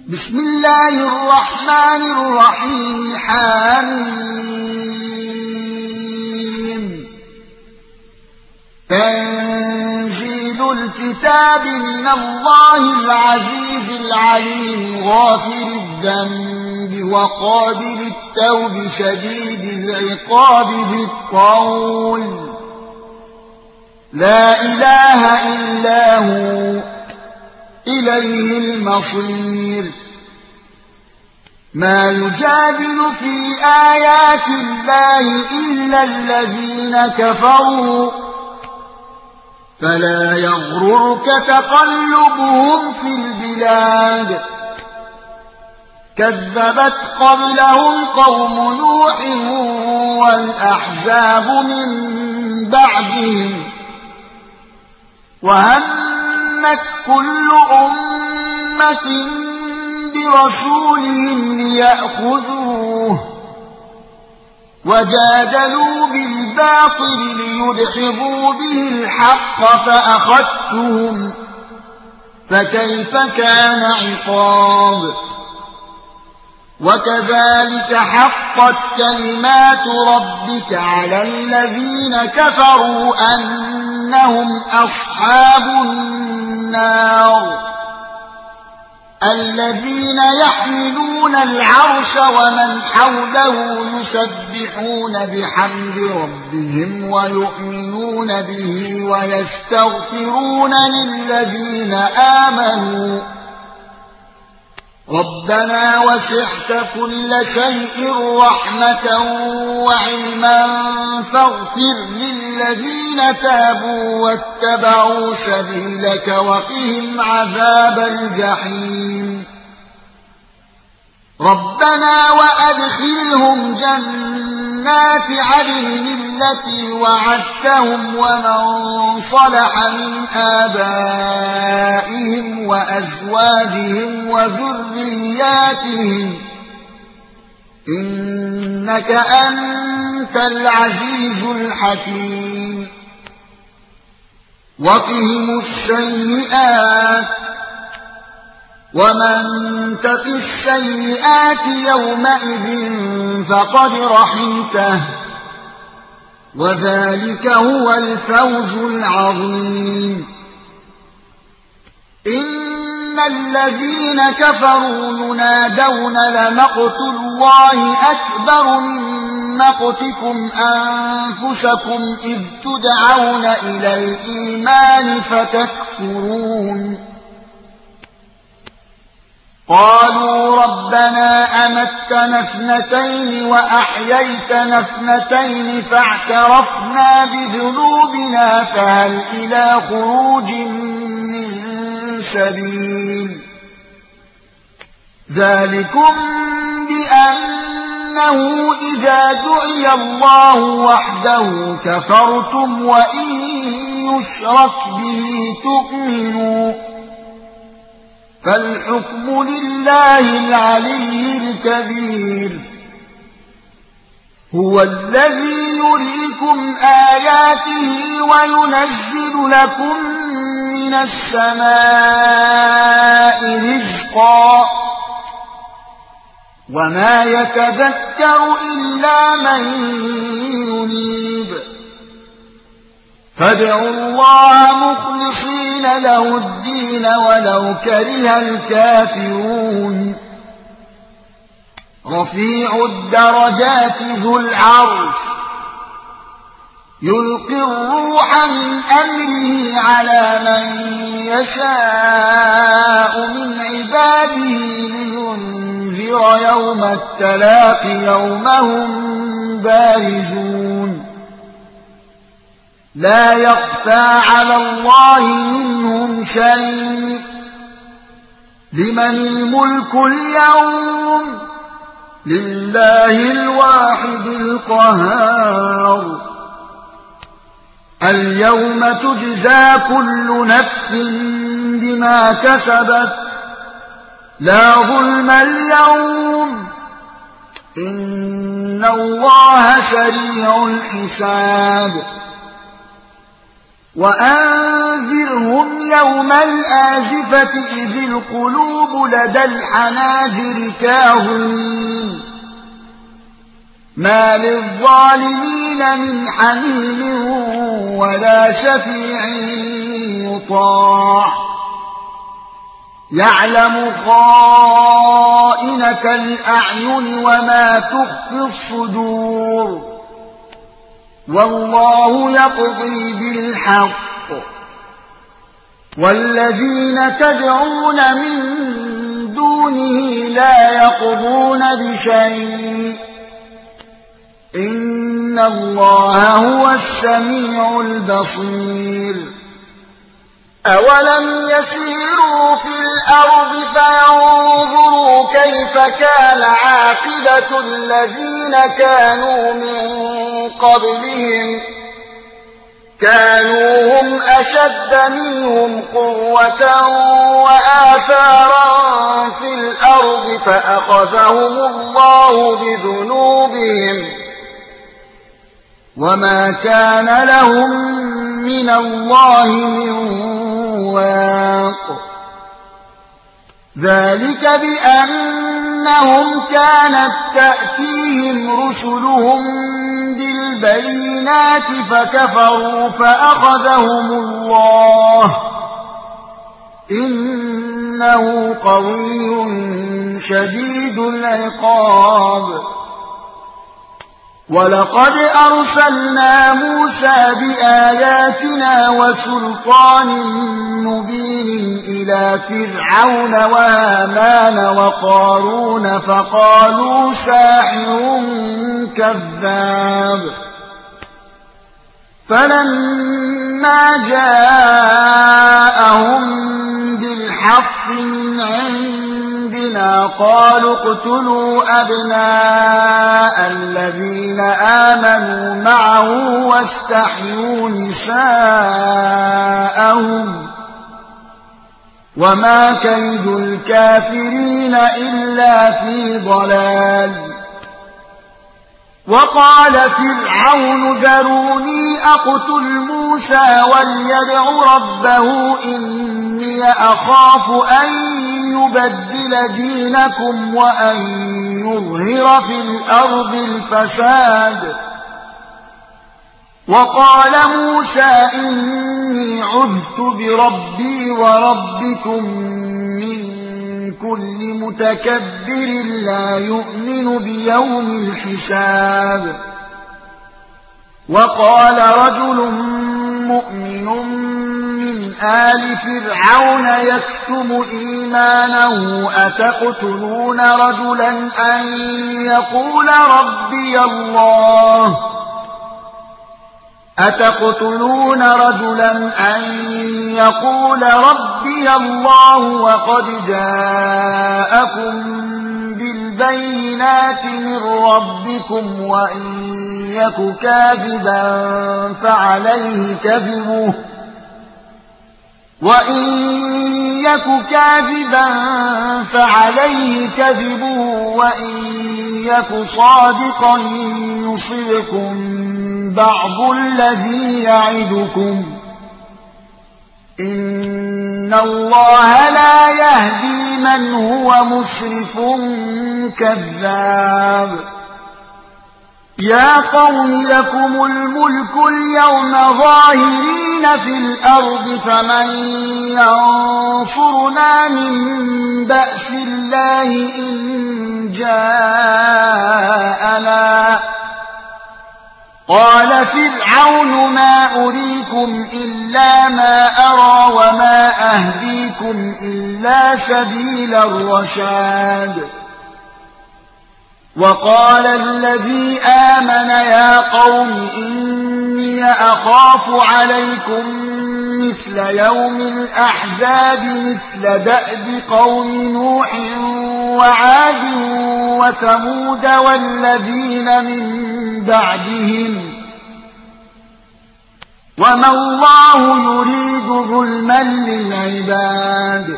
بسم الله الرحمن الرحيم حميم تنزيل الكتاب من الله العزيز العليم غافر الذنب وقابل التوب شديد العقاب ذي الطول لا إله إلا هو إليه المصير ما يجادل في آيات الله إلا الذين كفروا فلا يغررك تقلبهم في البلاد كذبت قبلهم قوم نوح والأحزاب من بعدهم وهمت كل أمة برسولهم ليأخذوه وجادلوا بالباطل ليدحضوا به الحق فأخذتهم فكيف كان عقاب وكذلك حقت كلمات ربك على الذين كفروا أنهم أصحاب النار الذين يحملون العرش ومن حوله يسبحون بحمد ربهم ويؤمنون به ويستغفرون للذين آمنوا ربنا وسعت كل شيء رحمة وعلما فاغفر للذين تابوا واتبعوا سبيلك وقهم عذاب الجحيم ربنا وأدخلهم جنات عدن التي وعدتهم ومن صلح من آبائهم وأزواجهم وذرياتهم إنك أنت العزيز الحكيم وقهم السيئات ومن تق السيئات يومئذ فقد رحمته وذلك هو الفوز العظيم إن الذين كفروا ينادون لمقت الله أكبر من مقتكم أنفسكم إذ تدعون إلى الإيمان فتكفرون قالوا ربنا أمتنا اثنتين وأحييتنا اثنتين فاعترفنا بذنوبنا فهل إلى خروج من سبيل ذلكم بأنه إذا دعي الله وحده كفرتم وإن يشرك به تؤمنوا فالحكم لله العلي الكبير هو الذي يريكم آياته وينزل لكم من السماء رزقا وما يتذكر إلا من ينيب فادعوا الله مخلصين له الدين ولو كره الكافرون رفيع الدرجات ذو العرش يلقي الروح من أمره على من يشاء من عباده لينذر يوم التلاق يوم هم بارزون لا يخفى على الله منهم شيء لمن الملك اليوم لله الواحد القهار اليوم تجزى كل نفس بما كسبت لا ظلم اليوم إن الله سريع الحساب وأنذرهم يوم الآزفة إذ القلوب لدى الحناجر كاظمين ما للظالمين من حميم ولا شفيع يطاع يعلم خائنة الأعين وما تخفي الصدور والله يقضي بالحق والذين تدعون من دونه لا يقضون بشيء إن الله هو السميع البصير أولم يسيروا في الأرض فينظروا كيف كان عاقبة الذين كانوا من قبلهم كانوا هم أشد منهم قوة وآثارا في الأرض فأخذهم الله بذنوبهم وما كان لهم من الله من واق ذلك بأنهم كانت تأتيهم رسلهم بالبينات فكفروا فأخذهم الله إنه قوي شديد العقاب ولقد أرسلنا موسى بآياتنا وسلطان مبين إلى فرعون وهامان وقارون فقالوا ساحر كذاب فلما جاءهم بالحق من عندنا قالوا اقتلوا أبناء الذين آمنوا معه واستحيوا نساءهم وما كيد الكافرين إلا في ضلال وقال فرعون ذروني أقتل موسى وليدع ربه إني أخاف أن يبدل دينكم وأن يظهر في الأرض الفساد وقال موسى إني عذت بربي وربكم من كل متكبر لا يؤمن بيوم الحساب وقال رجل مؤمن من آل فرعون يكتم إيمانه أتقتلون رجلا أن يقول ربي الله وقد جاءكم بالبينات من ربكم وإن يك كاذبا فعليه كذبه وإن يك صادقا يصبكم بعض الذي يعدكم إن الله لا يهدي من هو مسرف كذاب يا قوم لكم الملك اليوم ظاهرين في الأرض فمن ينصرنا من بأس الله إن جاءنا قال فرعون ما أريكم إلا ما أرى وما أهديكم إلا سبيل الرشاد وقال الذي آمن يا قوم إني أخاف عليكم مثل يوم الأحزاب مثل دأب قوم نوح وعاد وثمود والذين من بعدهم وما الله يريد ظلما للعباد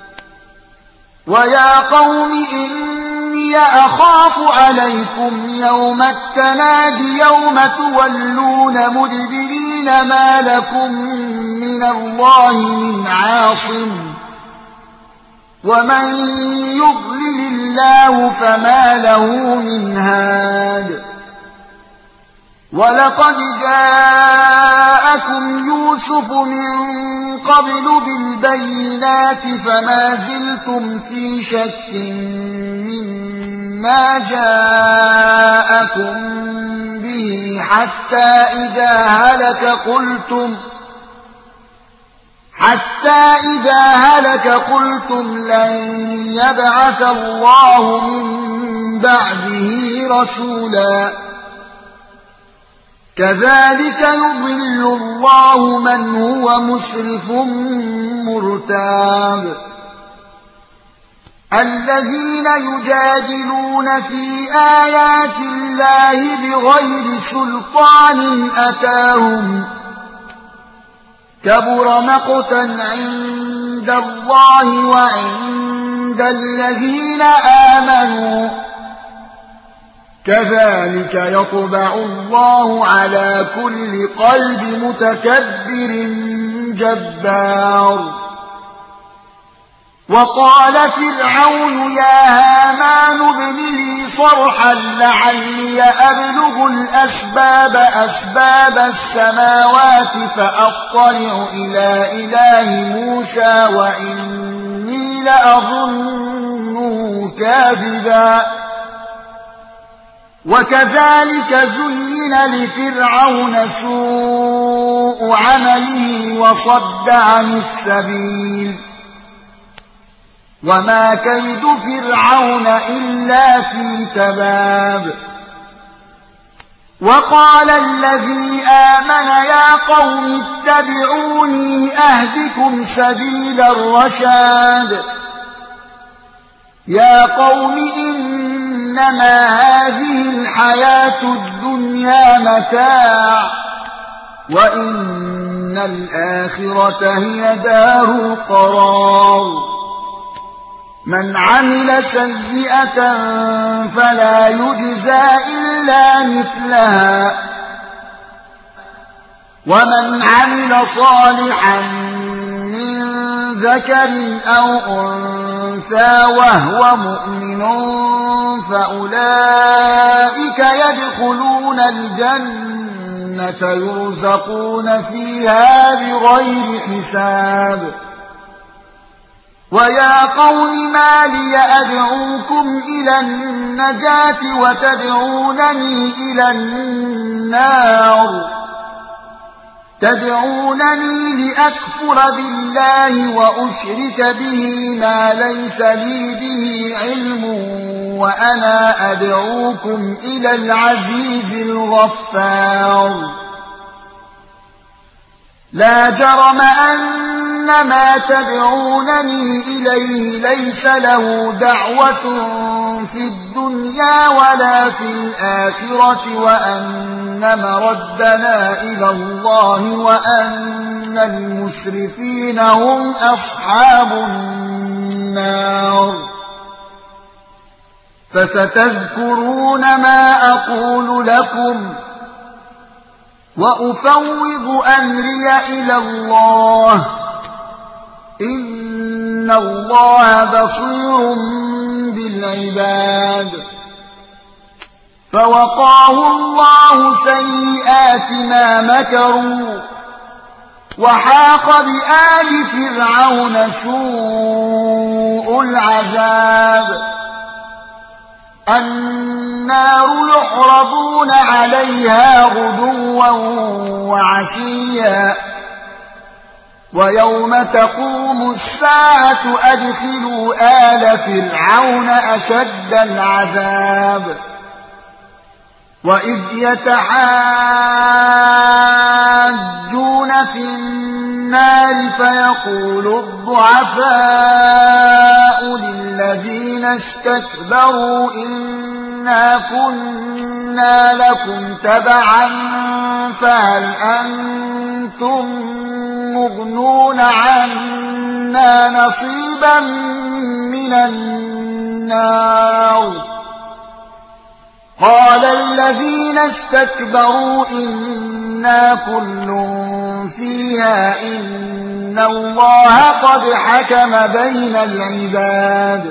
ويا قوم إني أخاف عليكم يوم التناد يوم تولون مدبرين ما لكم من الله من عاصم ومن يضلل الله فما له من هاد ولقد جاءكم يوسف من قبل بالبينات فما زلتم في شك مما جاءكم به حتى إذا هلك قلتم لن يبعث الله من بعده رسولا كذلك يضل الله من هو مسرف مرتاب الذين يجادلون في آيات الله بغير سلطان أتاهم كبر مقتا عند الله وعند الذين آمنوا كذلك يطبع الله على كل قلب متكبر جبار وقال فرعون يا هامان ابن لي صرحا لعلي أبلغ أسباب السماوات فأطلع إلى إله موسى وإني لأظنه كاذبا وكذلك زين لفرعون سوء عمله وصد عن السبيل وما كيد فرعون إلا في تباب وقال الذي آمن يا قوم اتبعوني أهدكم سبيل الرشاد يا قوم إنما هذه الحياة الدنيا متاع وإن الآخرة هي دار القرار من عمل سيئة فلا يجزى إلا مثلها ومن عمل صالحا من ذكر أو أنثى وهو مؤمن فأولئك يدخلون الجنة يرزقون فيها بغير حساب ويا قوم ما لي أدعوكم إلى النجاة وتدعونني إلى النار تدعونني لأكفر بالله وأشرك به ما ليس لي به علم وأنا أدعوكم إلى العزيز الغفار لا جرم أن ما تدعونني إليه ليس له دعوة في الدنيا ولا في الآخرة وأن مردنا إلى الله وأن المسرفين هم أصحاب النار فستذكرون ما أقول لكم وأفوض أمري إلى الله إن الله بصير بالعباد فوقاه الله سيئات ما مكروا وحاق بآل فرعون سوء العذاب النار يعرضون عليها غدوا وعشيا ويوم تقوم الساعة أدخلوا آل فرعون أشد العذاب وإذ يتحاجون في النار فيقول الضعفاء للذين استكبروا إنا كنا لكم تبعا فهل أنتم مغنون عنا نصيبا من النار قال الذين استكبروا إنا إنا كل فيها إن الله قد حكم بين العباد.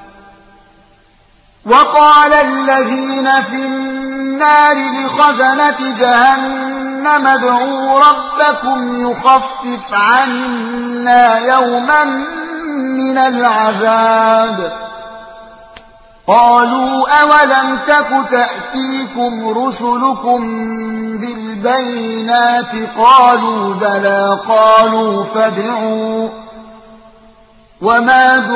وقال الذين في النار لخزنة جهنم ادعوا ربكم يخفف عنا يوما من العذاب. قالوا أولم تك تأتيكم رسلكم بالبينات قالوا بلى قالوا فادعوا وما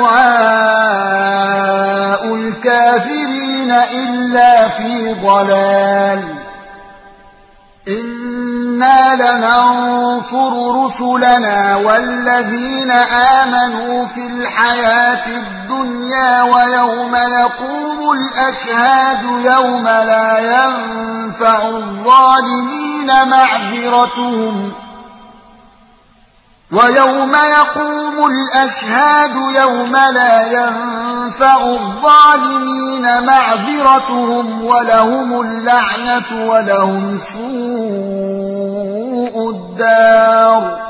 دعاء الكافرين إلا في ضلال. إنا لننصر رسلنا والذين آمنوا في الحياة الدنيا ويوم يقوم الأشهاد يوم لا ينفع الظالمين معذرتهم ولهم اللعنة ولهم سوء الدار.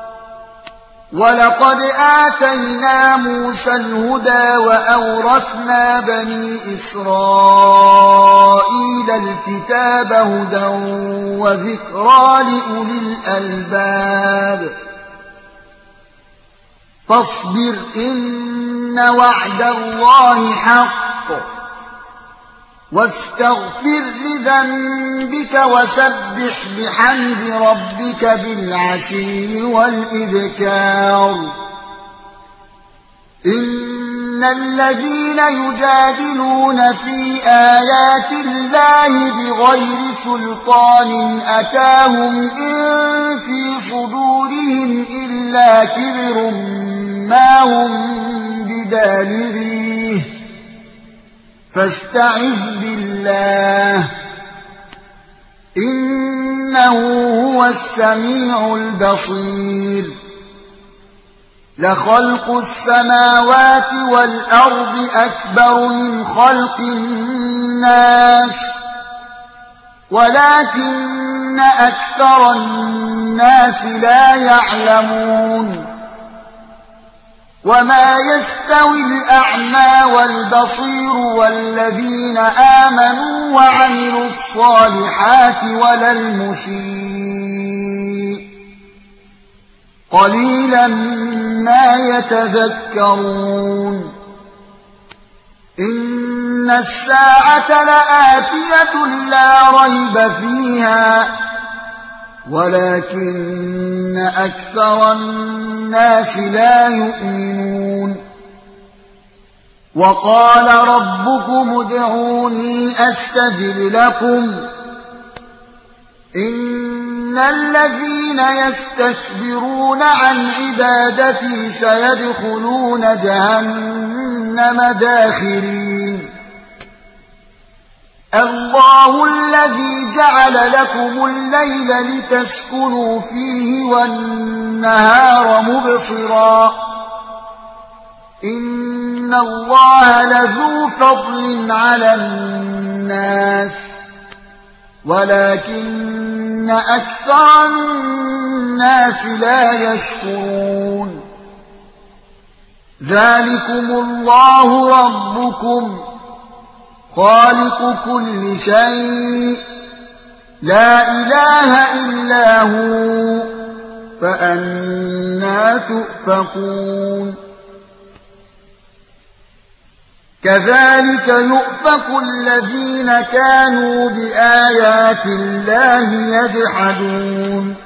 ولقد آتينا موسى الهدى وأورثنا بني إسرائيل الكتاب هدى وذكرى لأولي الألباب. فاصبر إن وعد الله حق واستغفر لذنبك وسبح بحمد ربك بالعشي والإبكار. إن الذين يجادلون في آيات الله بغير سلطان أتاهم إن في صدورهم إلا كبر ما هم بدالغيه فاستعذ بالله إنه هو السميع البصير. لخلق السماوات والأرض أكبر من خلق الناس ولكن أكثر الناس لا يعلمون. وما يستوي الأعمى والبصير والذين آمنوا وعملوا الصالحات ولا المسيء قليلا ما يتذكرون. إن الساعة لآتية لا ريب فيها ولكن أكثر الناس لا يؤمنون. وقال ربكم ادعوني أستجب لكم إن الذين يستكبرون عن عبادتي سيدخلون جهنم داخرين. الله الذي جعل لكم الليل لتسكنوا فيه والنهار مبصرا إن الله لذو فضل على الناس ولكن أكثر الناس لا يشكرون. ذلكم الله ربكم خالق كل شيء لا إله إلا هو فأنى تؤفكون. كذلك يؤفك الذين كانوا بآيات الله يجحدون.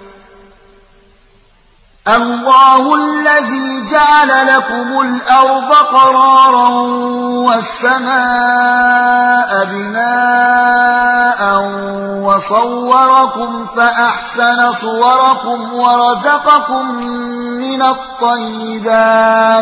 الله الذي جعل لكم الأرض قرارا والسماء بناء وصوركم فأحسن صوركم ورزقكم من الطيبات.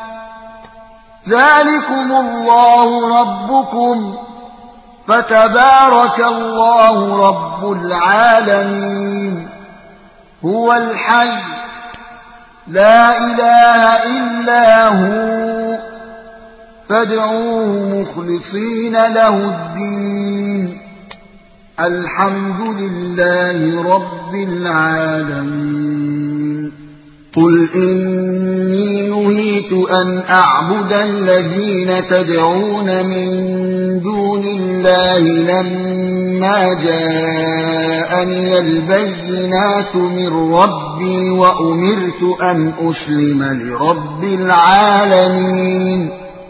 ذلكم الله ربكم فتبارك الله رب العالمين. هو الحي لا إله إلا هو فادعوه مخلصين له الدين الحمد لله رب العالمين. قل إني نهيت أن أعبد الذين تدعون من دون الله لما جاءني البينات من ربي وأمرت أن أسلم لرب العالمين.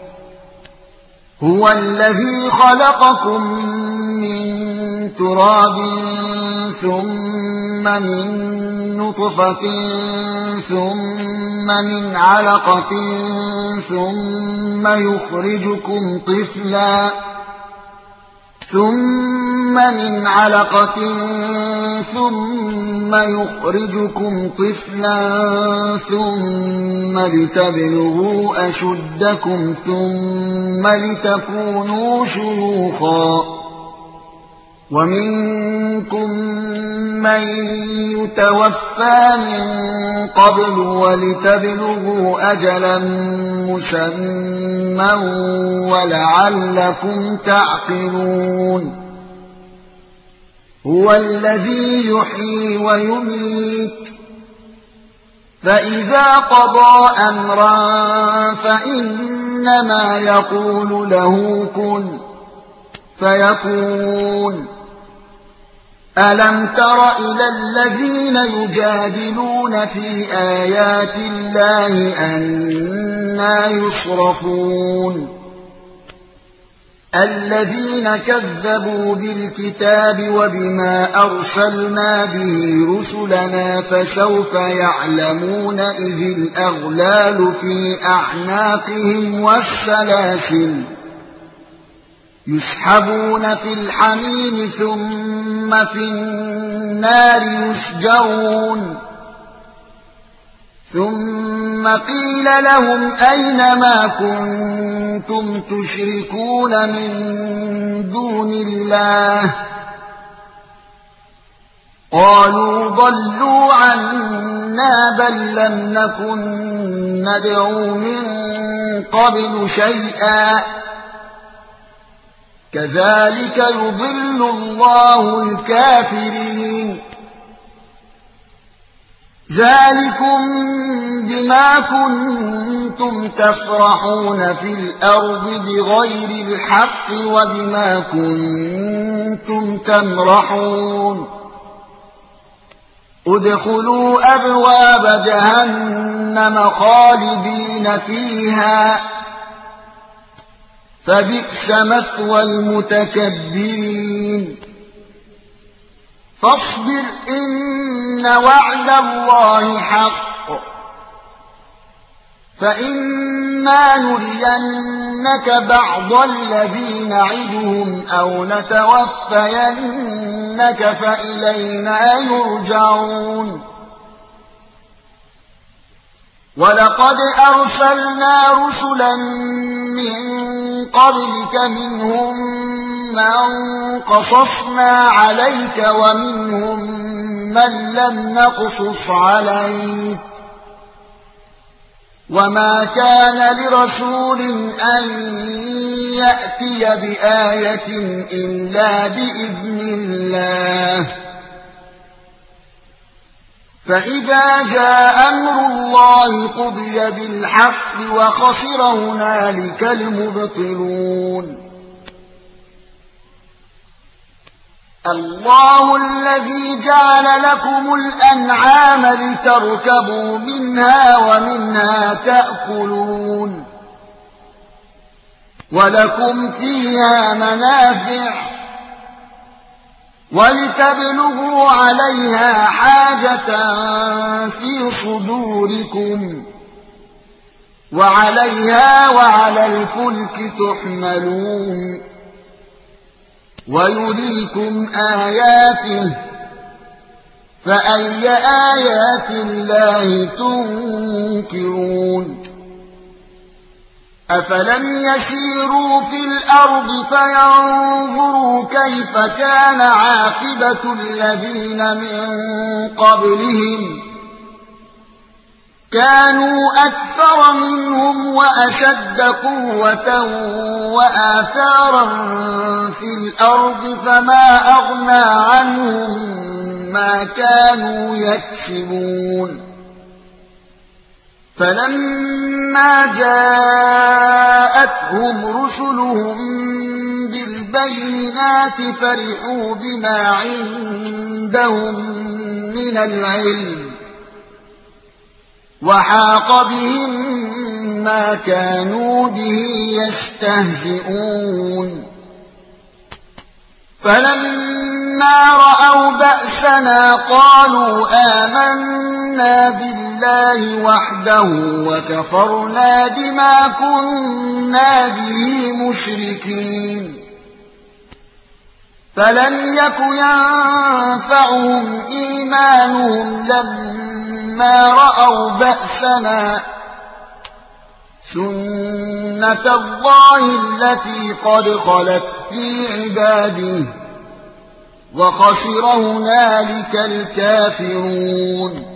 هو الذي خلقكم من تراب ثم من نطفة ثم من علقة ثم يخرجكم طفلا ثم لتبلغوا أشدكم ثم لتكونوا شيوخا ومنكم من يتوفى من قبل ولتبلغوا أجلا مسمى ولعلكم تعقلون. هو الذي يحيي ويميت فإذا قضى أمرا فإنما يقول له كن فيكون. ألم تر إلى الذين يجادلون في آيات الله أنى يصرفون الذين كذبوا بالكتاب وبما أرسلنا به رسلنا فسوف يعلمون إذ الأغلال في أعناقهم والسلاسل يسحبون في الحميم ثم في النار يسجرون. ثم قيل لهم أين ما كنتم تشركون من دون الله قالوا ضلوا عنا بل لم نكن ندعو من قبل شيئا كذلك يضل الله الكافرين. ذلكم بما كنتم تفرحون في الأرض بغير الحق وبما كنتم تمرحون. ادخلوا أبواب جهنم خالدين فيها فبئس مثوى المتكبرين. فاصبر إن وعد الله حق فإما نرينك بعض الذي نعدهم أو نتوفينك فإلينا يرجعون. ولقد أرسلنا رسلا من قبلك منهم من قصصنا عليك ومنهم من لم نقصص عليك وما كان لرسول أن يأتي بآية إلا بإذن الله. فإذا جاء أمر الله قضي بالحق وخسر هنالك المبطلون. الله الذي جعل لكم الأنعام لتركبوا منها ومنها تأكلون ولكم فيها منافع ولتبلغوا عليها حاجة في صدوركم وعليها وعلى الفلك تحملون ويريكم آياته فأي آيات الله تنكرون. أفلم يسيروا في الأرض فينظروا كيف كان عاقبة الذين من قبلهم كانوا أكثر منهم وأشد قوة وآثارا في الأرض فما أغنى عنهم ما كانوا يكسبون فلما جاءتهم رسلهم بالبينات فرحوا بما عندهم من العلم وحاق بهم ما كانوا به يستهزئون فلما رأوا بأسنا قالوا آمنا بالله وحده وكفرنا بما كنا به مشركين فلم يك ينفعهم إيمانهم لما رأوا بأسنا سنة الله التي قد خلت في عباده وخسر هنالك الكافرون